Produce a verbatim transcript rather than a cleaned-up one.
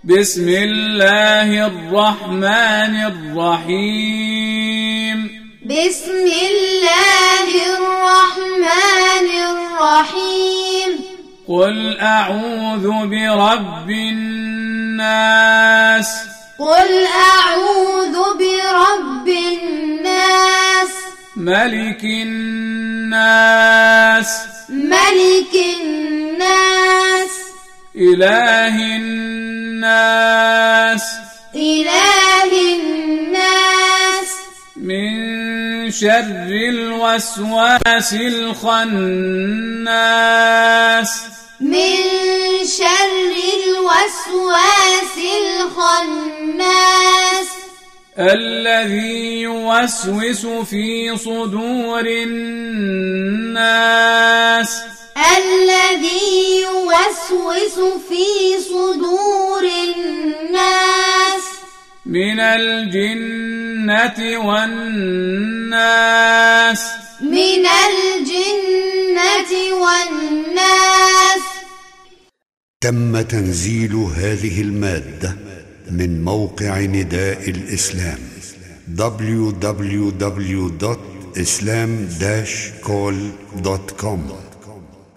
بسم الله الرحمن الرحيم بسم الله الرحمن الرحيم قل أعوذ برب الناس قل أعوذ برب الناس ملك الناس ملك الناس إله الناس إله الناس من شر الوسواس الخناس من شر الوسواس الخناس الذي يوسوس في صدور الناس الذي يوسوس في صدور الناس من الجنة والناس من الجنة والناس. تم تنزيل هذه المادة من موقع نداء الإسلام دبليو دبليو دبليو دوت إسلام داش كول دوت كوم.